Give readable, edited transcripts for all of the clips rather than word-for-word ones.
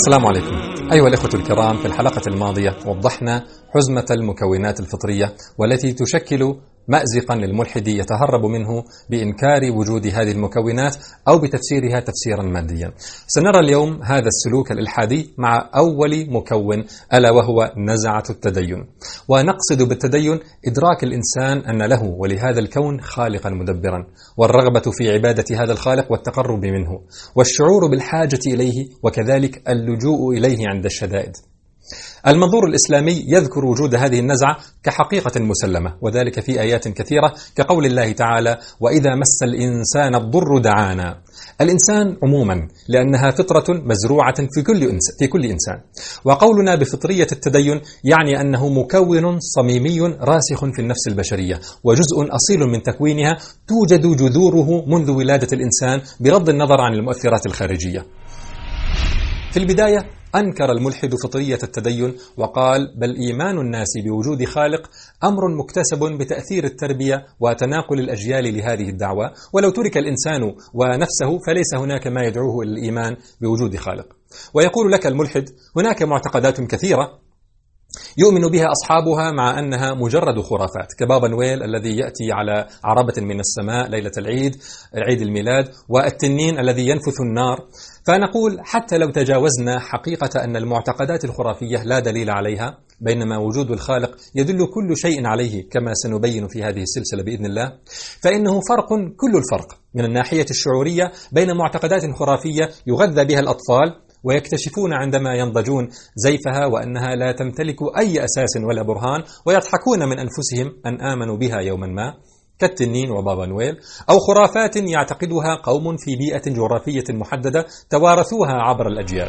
السلام عليكم. أيها الإخوة الكرام، في الحلقة الماضية وضحنا حزمة المكونات الفطرية والتي تشكل مأزقا للملحد يتهرب منه بإنكار وجود هذه المكونات أو بتفسيرها تفسيرا ماديا. سنرى اليوم هذا السلوك الإلحادي مع أول مكون، ألا وهو نزعة التدين. ونقصد بالتدين إدراك الإنسان أن له ولهذا الكون خالقا مدبرا، والرغبة في عبادة هذا الخالق والتقرب منه، والشعور بالحاجة إليه، وكذلك اللجوء إليه عند الشدائد. المنظور الإسلامي يذكر وجود هذه النزعة كحقيقة مسلمة، وذلك في آيات كثيرة كقول الله تعالى: وإذا مس الإنسان الضر دعانا. الإنسان عموما لأنها فطرة مزروعة في كل إنسان، وقولنا بفطرية التدين يعني أنه مكون صميمي راسخ في النفس البشرية، وجزء أصيل من تكوينها توجد جذوره منذ ولادة الإنسان بغض النظر عن المؤثرات الخارجية. في البداية أنكر الملحد فطرية التدين وقال: بل إيمان الناس بوجود خالق أمر مكتسب بتأثير التربية وتناقل الأجيال لهذه الدعوة، ولو ترك الإنسان ونفسه فليس هناك ما يدعوه إلى الإيمان بوجود خالق. ويقول لك الملحد: هناك معتقدات كثيرة يؤمن بها أصحابها مع أنها مجرد خرافات، كبابا نويل الذي يأتي على عربة من السماء ليلة عيد الميلاد، والتنين الذي ينفث النار. فنقول حتى لو تجاوزنا حقيقة أن المعتقدات الخرافية لا دليل عليها، بينما وجود الخالق يدل كل شيء عليه كما سنبين في هذه السلسلة بإذن الله، فإنه فرق كل الفرق من الناحية الشعورية بين معتقدات خرافية يغذى بها الأطفال ويكتشفون عندما ينضجون زيفها وأنها لا تمتلك أي أساس ولا برهان، ويضحكون من أنفسهم أن آمنوا بها يوما ما، كالتنين وبابا نويل، أو خرافات يعتقدها قوم في بيئة جغرافية محددة توارثوها عبر الأجيال.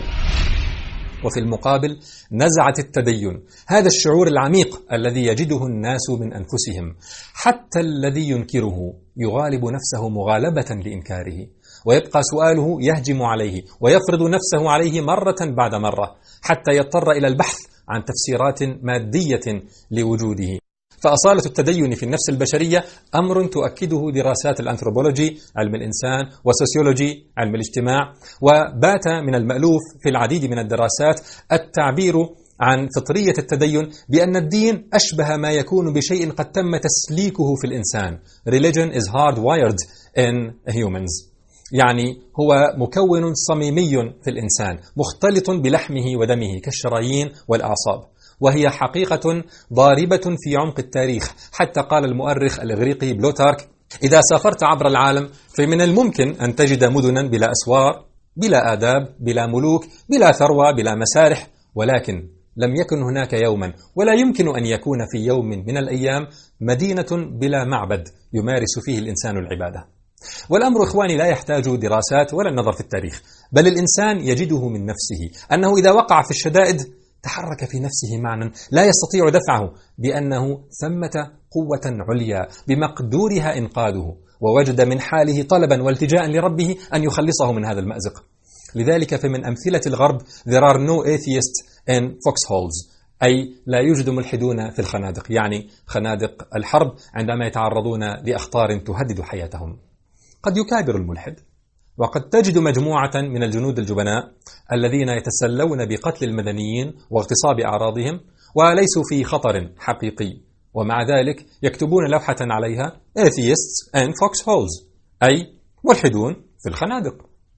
وفي المقابل نزعة التدين، هذا الشعور العميق الذي يجده الناس من أنفسهم، حتى الذي ينكره يغالب نفسه مغالبة لإنكاره، ويبقى سؤاله يهجم عليه ويفرض نفسه عليه مرة بعد مرة، حتى يضطر إلى البحث عن تفسيرات مادية لوجوده. فأصالة التدين في النفس البشرية أمر تؤكده دراسات الأنثروبولوجي علم الإنسان وسوسيولوجي علم الاجتماع، وبات من المألوف في العديد من الدراسات التعبير عن فطرية التدين بأن الدين أشبه ما يكون بشيء قد تم تسليكه في الإنسان. Religion is hardwired in humans، يعني هو مكون صميمي في الإنسان مختلط بلحمه ودمه كالشرايين والأعصاب، وهي حقيقة ضاربة في عمق التاريخ. حتى قال المؤرخ الإغريقي بلوتارك: إذا سافرت عبر العالم فمن الممكن أن تجد مدنا بلا أسوار، بلا آداب، بلا ملوك، بلا ثروة، بلا مسارح، ولكن لم يكن هناك يوما ولا يمكن أن يكون في يوم من الأيام مدينة بلا معبد يمارس فيه الإنسان العبادة. والأمر إخواني لا يحتاج دراسات ولا النظر في التاريخ، بل الإنسان يجده من نفسه أنه إذا وقع في الشدائد تحرك في نفسه معنى لا يستطيع دفعه بأنه ثمة قوة عليا بمقدورها إنقاذه، ووجد من حاله طلبا والتجاء لربه أن يخلصه من هذا المأزق. لذلك فمن أمثلة الغرب there are no atheists in foxholes، أي لا يوجد ملحدون في الخنادق، يعني خنادق الحرب عندما يتعرضون لأخطار تهدد حياتهم. قد يكابر الملحد، وقد تجد مجموعة من الجنود الجبناء الذين يتسلون بقتل المدنيين واغتصاب أعراضهم وليسوا في خطر حقيقي، ومع ذلك يكتبون لوحة عليها Atheists and Foxholes، أي ملحدون في الخنادق.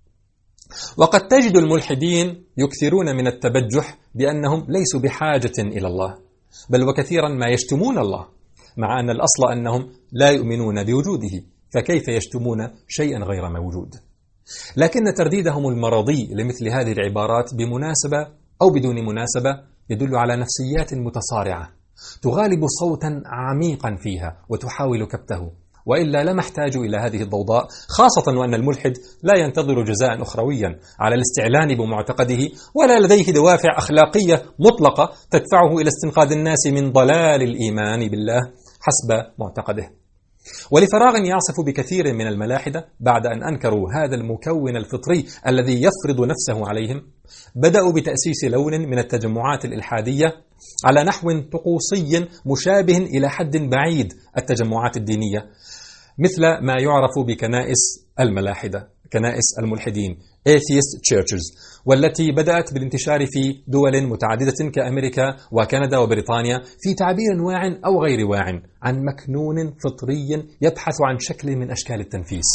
وقد تجد الملحدين يكثرون من التبجح بأنهم ليسوا بحاجة إلى الله، بل وكثيرا ما يشتمون الله، مع أن الأصل أنهم لا يؤمنون بوجوده، فكيف يشتمون شيئا غير موجود؟ لكن ترديدهم المرضي لمثل هذه العبارات بمناسبة أو بدون مناسبة يدل على نفسيات متصارعة تغالب صوتا عميقا فيها وتحاول كبته، وإلا لما احتاجوا إلى هذه الضوضاء، خاصة وأن الملحد لا ينتظر جزاء أخرويا على الاستعلان بمعتقده، ولا لديه دوافع أخلاقية مطلقة تدفعه إلى استنقاذ الناس من ضلال الإيمان بالله حسب معتقده. ولفراغ يعصف بكثير من الملاحدة بعد أن أنكروا هذا المكون الفطري الذي يفرض نفسه عليهم، بدأوا بتأسيس لون من التجمعات الإلحادية على نحو طقوسي مشابه إلى حد بعيد التجمعات الدينية، مثل ما يعرف بكنائس الملاحدة، كنائس الملحدين، Atheist Churches، والتي بدأت بالانتشار في دول متعددة كأمريكا وكندا وبريطانيا في تعبير واع أو غير واع عن مكنون فطري يبحث عن شكل من أشكال التنفيس.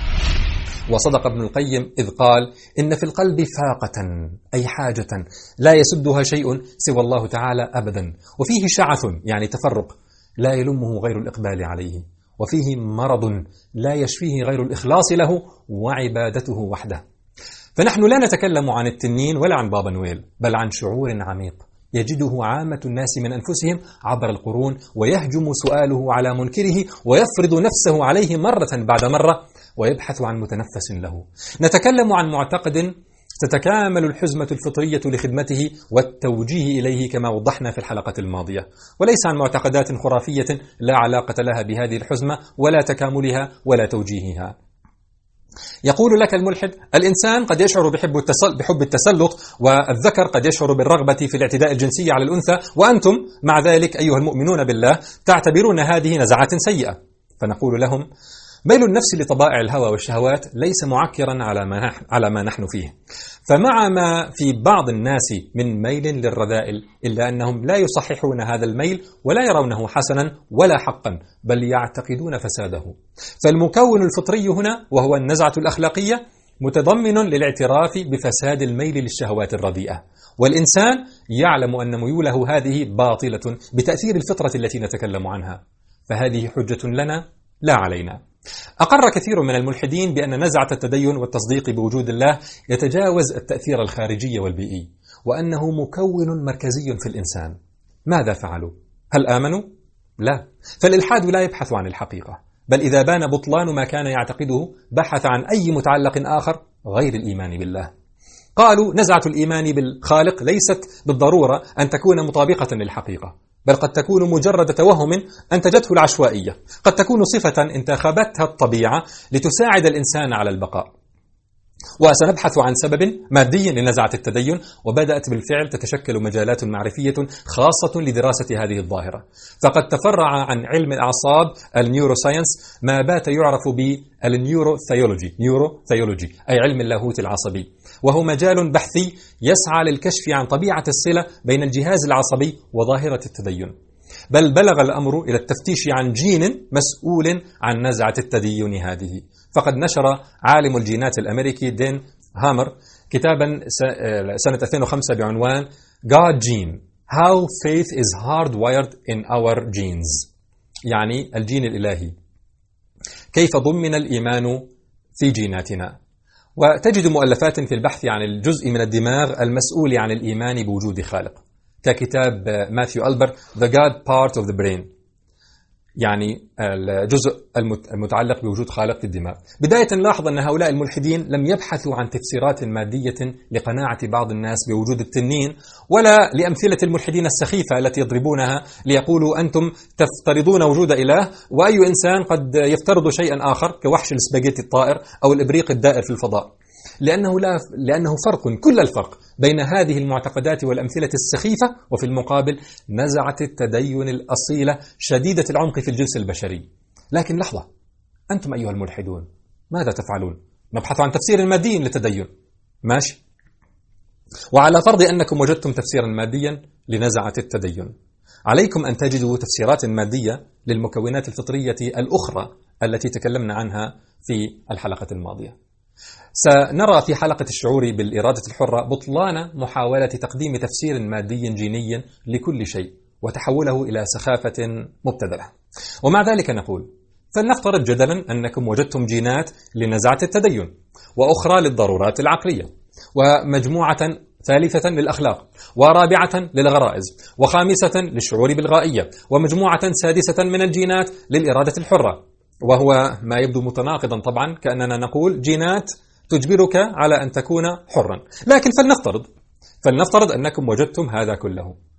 وصدق ابن القيم إذ قال: إن في القلب فاقة، أي حاجة لا يسدها شيء سوى الله تعالى أبدا، وفيه شعث يعني تفرق لا يلمه غير الإقبال عليه، وفيه مرض لا يشفيه غير الإخلاص له وعبادته وحده. فنحن لا نتكلم عن التنين ولا عن بابا نويل، بل عن شعور عميق يجده عامة الناس من أنفسهم عبر القرون، ويهجم سؤاله على منكره ويفرض نفسه عليه مرة بعد مرة، ويبحث عن متنفس له. نتكلم عن معتقد تتكامل الحزمة الفطرية لخدمته والتوجيه إليه كما وضحنا في الحلقة الماضية، وليس عن معتقدات خرافية لا علاقة لها بهذه الحزمة ولا تكاملها ولا توجيهها. يقول لك الملحد: الإنسان قد يشعر بحب التسلط، والذكر قد يشعر بالرغبة في الاعتداء الجنسي على الأنثى، وأنتم مع ذلك أيها المؤمنون بالله تعتبرون هذه نزعات سيئة. فنقول لهم: ميل النفس لطبائع الهوى والشهوات ليس معكرا على ما نحن فيه، فمع ما في بعض الناس من ميل للرذائل، إلا أنهم لا يصححون هذا الميل ولا يرونه حسنا ولا حقا، بل يعتقدون فساده. فالمكون الفطري هنا وهو النزعة الأخلاقية متضمن للاعتراف بفساد الميل للشهوات الرديئة، والإنسان يعلم أن ميوله هذه باطلة بتأثير الفطرة التي نتكلم عنها، فهذه حجة لنا لا علينا. أقر كثير من الملحدين بأن نزعة التدين والتصديق بوجود الله يتجاوز التأثير الخارجي والبيئي، وأنه مكون مركزي في الإنسان. ماذا فعلوا؟ هل آمنوا؟ لا، فالإلحاد لا يبحث عن الحقيقة، بل إذا بان بطلان ما كان يعتقده بحث عن أي متعلق آخر غير الإيمان بالله. قالوا: نزعة الإيمان بالخالق ليست بالضرورة أن تكون مطابقة للحقيقة، بل قد تكون مجرد توهم أنتجته العشوائية، قد تكون صفة انتخبتها الطبيعة لتساعد الإنسان على البقاء. وسنبحث عن سبب مادي لنزعة التدين، وبدأت بالفعل تتشكل مجالات معرفية خاصة لدراسة هذه الظاهرة. فقد تفرع عن علم الأعصاب النيوروساينس ما بات يعرف بالنيوروثيولوجي، أي علم اللاهوت العصبي، وهو مجال بحثي يسعى للكشف عن طبيعة الصلة بين الجهاز العصبي وظاهرة التدين. بل بلغ الأمر إلى التفتيش عن جين مسؤول عن نزعة التدين هذه. فقد نشر عالم الجينات الأمريكي دين هامر كتابا سنة 2005 بعنوان God Gene: How Faith is Hardwired in Our Genes، يعني الجين الإلهي، كيف ضمن الإيمان في جيناتنا. وتجد مؤلفات في البحث عن الجزء من الدماغ المسؤول عن الإيمان بوجود خالق، ككتاب ماثيو ألبر The God Part of the Brain، يعني الجزء المتعلق بوجود خالق في الدماغ. بداية نلاحظ أن هؤلاء الملحدين لم يبحثوا عن تفسيرات مادية لقناعة بعض الناس بوجود التنين، ولا لأمثلة الملحدين السخيفة التي يضربونها ليقولوا أنتم تفترضون وجود إله، وأي إنسان قد يفترض شيئا آخر كوحش السباجيتي الطائر أو الإبريق الدائر في الفضاء. لأنه فرق كل الفرق بين هذه المعتقدات والأمثلة السخيفة، وفي المقابل نزعة التدين الأصيلة شديدة العمق في الجنس البشري. لكن لحظة، أنتم أيها الملحدون ماذا تفعلون؟ نبحث عن تفسير مادي للتدين، ماشي، وعلى فرض أنكم وجدتم تفسيرا ماديا لنزعة التدين، عليكم أن تجدوا تفسيرات مادية للمكونات الفطرية الأخرى التي تكلمنا عنها في الحلقة الماضية. سنرى في حلقة الشعور بالإرادة الحرة بطلان محاولة تقديم تفسير مادي جيني لكل شيء وتحوله إلى سخافة مبتذلة. ومع ذلك نقول: فلنفترض جدلا أنكم وجدتم جينات لنزعة التدين، وأخرى للضرورات العقلية، ومجموعة ثالثة للأخلاق، ورابعة للغرائز، وخامسة للشعور بالغائية، ومجموعة سادسة من الجينات للإرادة الحرة، وهو ما يبدو متناقضا طبعا، كأننا نقول جينات تجبرك على أن تكون حرا. لكن فلنفترض أنكم وجدتم هذا كله،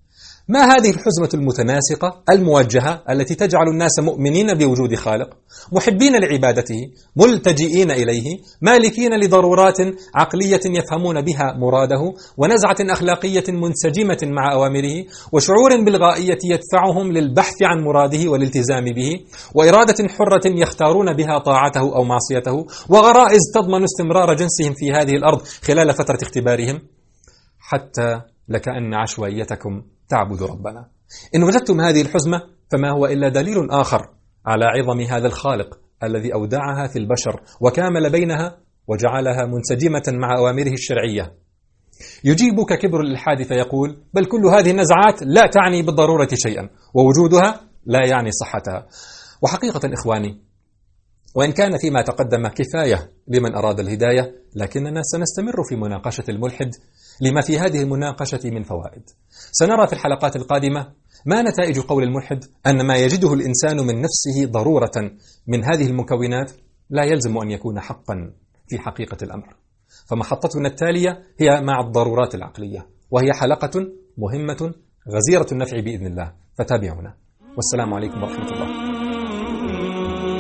ما هذه الحزمة المتناسقة الموجهة التي تجعل الناس مؤمنين بوجود خالق، محبين لعبادته، ملتجئين إليه، مالكين لضرورات عقلية يفهمون بها مراده، ونزعة أخلاقية منسجمة مع أوامره، وشعور بالغائية يدفعهم للبحث عن مراده والالتزام به، وإرادة حرة يختارون بها طاعته أو معصيته، وغرائز تضمن استمرار جنسهم في هذه الأرض خلال فترة اختبارهم، حتى لكأن عشوائيتكم تعبد ربنا. إن وجدتم هذه الحزمة فما هو إلا دليل آخر على عظم هذا الخالق الذي أودعها في البشر وكامل بينها وجعلها منسجمة مع أوامره الشرعية. يجيبك كبر الإلحاد فيقول: بل كل هذه النزعات لا تعني بالضرورة شيئا، ووجودها لا يعني صحتها. وحقيقة إخواني، وإن كان فيما تقدم كفاية لمن أراد الهداية، لكننا سنستمر في مناقشة الملحد لما في هذه المناقشة من فوائد. سنرى في الحلقات القادمة ما نتائج قول الملحد أن ما يجده الإنسان من نفسه ضرورة من هذه المكونات لا يلزم أن يكون حقا في حقيقة الأمر. فمحطتنا التالية هي مع الضرورات العقلية، وهي حلقة مهمة غزيرة النفع بإذن الله، فتابعونا. والسلام عليكم ورحمة الله.